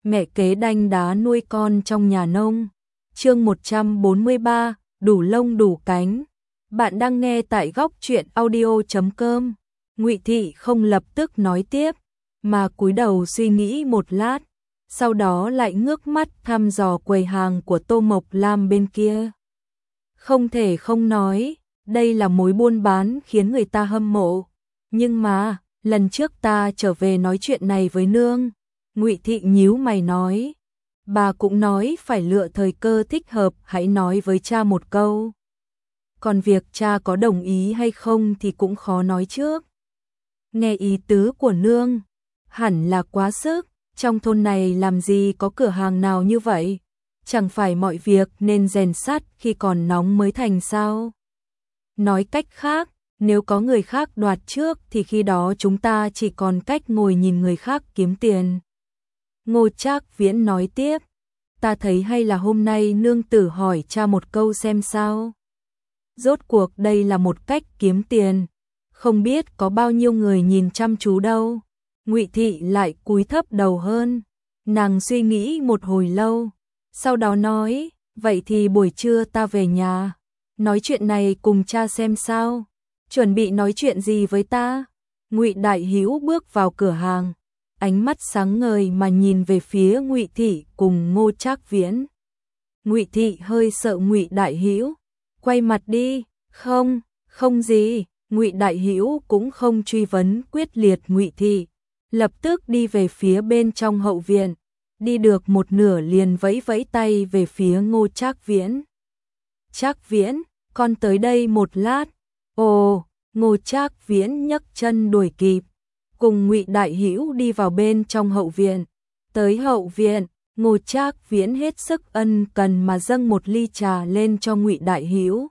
Mẹ kế đanh đá nuôi con trong nhà nông. Chương 143, đủ lông đủ cánh. Bạn đang nghe tại góc truyện audio.com. Ngụy Thị không lập tức nói tiếp, mà cúi đầu suy nghĩ một lát, sau đó lại ngước mắt thăm dò quầy hàng của Tô Mộc Lam bên kia. Không thể không nói, đây là mối buôn bán khiến người ta hâm mộ. Nhưng mà, lần trước ta trở về nói chuyện này với nương, Ngụy Thị nhíu mày nói, bà cũng nói phải lựa thời cơ thích hợp, hãy nói với cha một câu. Còn việc cha có đồng ý hay không thì cũng khó nói trước. Nghe ý tứ của nương, hẳn là quá sức, trong thôn này làm gì có cửa hàng nào như vậy, chẳng phải mọi việc nên rèn sắt khi còn nóng mới thành sao? Nói cách khác, nếu có người khác đoạt trước thì khi đó chúng ta chỉ còn cách ngồi nhìn người khác kiếm tiền. Ngô Trác Viễn nói tiếp, ta thấy hay là hôm nay nương tử hỏi cha một câu xem sao. Rốt cuộc đây là một cách kiếm tiền, không biết có bao nhiêu người nhìn chăm chú đâu. Ngụy Thị lại cúi thấp đầu hơn, nàng suy nghĩ một hồi lâu, sau đó nói, vậy thì buổi trưa ta về nhà, nói chuyện này cùng cha xem sao. Chuẩn bị nói chuyện gì với ta? Ngụy Đại Hữu bước vào cửa hàng, ánh mắt sáng ngời mà nhìn về phía Ngụy Thị cùng Ngô Trác Viễn. Ngụy Thị hơi sợ Ngụy Đại Hữu, quay mặt đi, không, không gì. Ngụy Đại Hữu cũng không truy vấn quyết liệt Ngụy Thị, lập tức đi về phía bên trong hậu viện, đi được một nửa liền vẫy vẫy tay về phía Ngô Trác Viễn. Trác Viễn, con tới đây một lát. Ồ, Ngô Trác Viễn nhấc chân đuổi kịp, cùng Ngụy Đại Hữu đi vào bên trong hậu viện. Tới hậu viện, Ngô Trác Viễn hết sức ân cần mà dâng một ly trà lên cho Ngụy Đại Hữu.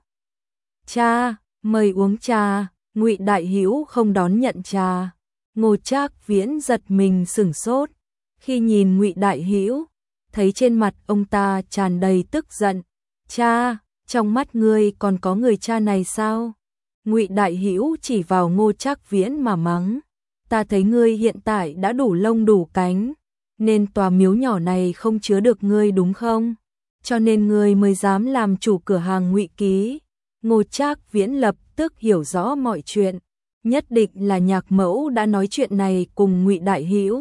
Cha, mời uống trà. Ngụy Đại Hữu không đón nhận trà. Ngô Trác Viễn giật mình sửng sốt khi nhìn Ngụy Đại Hữu, thấy trên mặt ông ta tràn đầy tức giận. Cha, trong mắt ngươi còn có người cha này sao? Ngụy Đại Hữu chỉ vào Ngô Trác Viễn mà mắng, ta thấy ngươi hiện tại đã đủ lông đủ cánh, nên tòa miếu nhỏ này không chứa được ngươi đúng không? Cho nên ngươi mới dám làm chủ cửa hàng Ngụy Ký. Ngô Trác Viễn lập tức hiểu rõ mọi chuyện, nhất định là Nhạc Mẫu đã nói chuyện này cùng Ngụy Đại Hữu.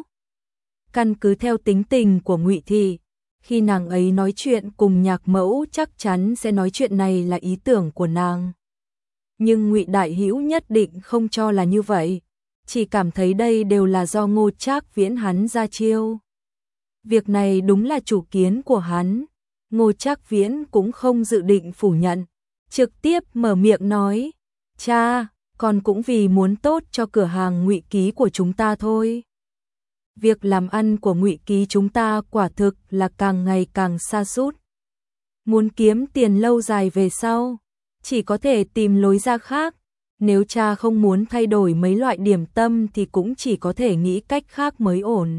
Căn cứ theo tính tình của Ngụy Thị, khi nàng ấy nói chuyện cùng Nhạc Mẫu chắc chắn sẽ nói chuyện này là ý tưởng của nàng. Nhưng Ngụy Đại Hữu nhất định không cho là như vậy, chỉ cảm thấy đây đều là do Ngô Trác Viễn hắn ra chiêu. Việc này đúng là chủ kiến của hắn, Ngô Trác Viễn cũng không dự định phủ nhận, trực tiếp mở miệng nói, cha, con cũng vì muốn tốt cho cửa hàng Ngụy Ký của chúng ta thôi. Việc làm ăn của Ngụy Ký chúng ta quả thực là càng ngày càng sa sút. Muốn kiếm tiền lâu dài về sau, chỉ có thể tìm lối ra khác. Nếu cha không muốn thay đổi mấy loại điểm tâm thì cũng chỉ có thể nghĩ cách khác mới ổn.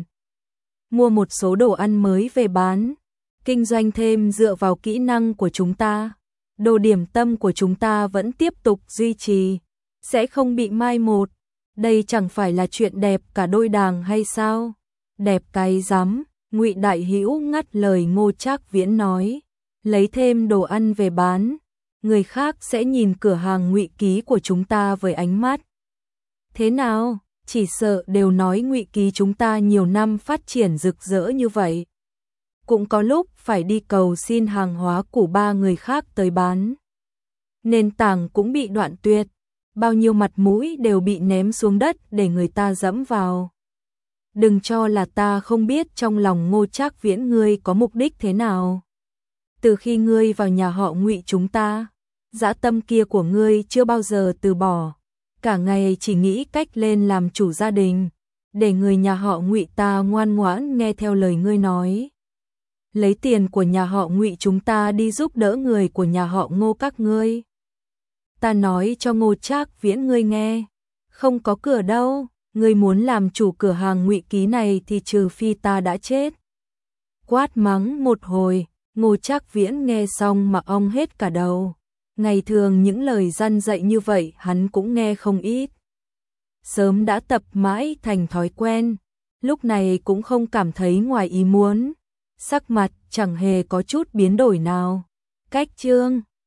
Mua một số đồ ăn mới về bán, kinh doanh thêm dựa vào kỹ năng của chúng ta. Đồ điểm tâm của chúng ta vẫn tiếp tục duy trì, sẽ không bị mai một. Đây chẳng phải là chuyện đẹp cả đôi đàng hay sao? Đẹp cái rắm. Ngụy Đại Hữu ngắt lời Ngô Trác Viễn nói, lấy thêm đồ ăn về bán, người khác sẽ nhìn cửa hàng Ngụy Ký của chúng ta với ánh mắt thế nào? Chỉ sợ đều nói Ngụy Ký chúng ta nhiều năm phát triển rực rỡ như vậy, cũng có lúc phải đi cầu xin hàng hóa của ba người khác tới bán. Nền tảng cũng bị đoạn tuyệt, bao nhiêu mặt mũi đều bị ném xuống đất để người ta dẫm vào. Đừng cho là ta không biết trong lòng Ngô Trác Viễn ngươi có mục đích thế nào. Từ khi ngươi vào nhà họ Ngụy chúng ta, dã tâm kia của ngươi chưa bao giờ từ bỏ, cả ngày chỉ nghĩ cách lên làm chủ gia đình, để người nhà họ Ngụy ta ngoan ngoãn nghe theo lời ngươi nói. Lấy tiền của nhà họ Ngụy chúng ta đi giúp đỡ người của nhà họ Ngô các ngươi. Ta nói cho Ngô Trác Viễn ngươi nghe, không có cửa đâu, ngươi muốn làm chủ cửa hàng Ngụy Ký này thì trừ phi ta đã chết. Quát mắng một hồi, Ngô Trác Viễn nghe xong mà ong hết cả đầu. Ngày thường những lời răn dạy như vậy hắn cũng nghe không ít. Sớm đã tập mãi thành thói quen, lúc này cũng không cảm thấy ngoài ý muốn, sắc mặt chẳng hề có chút biến đổi nào. Cách chương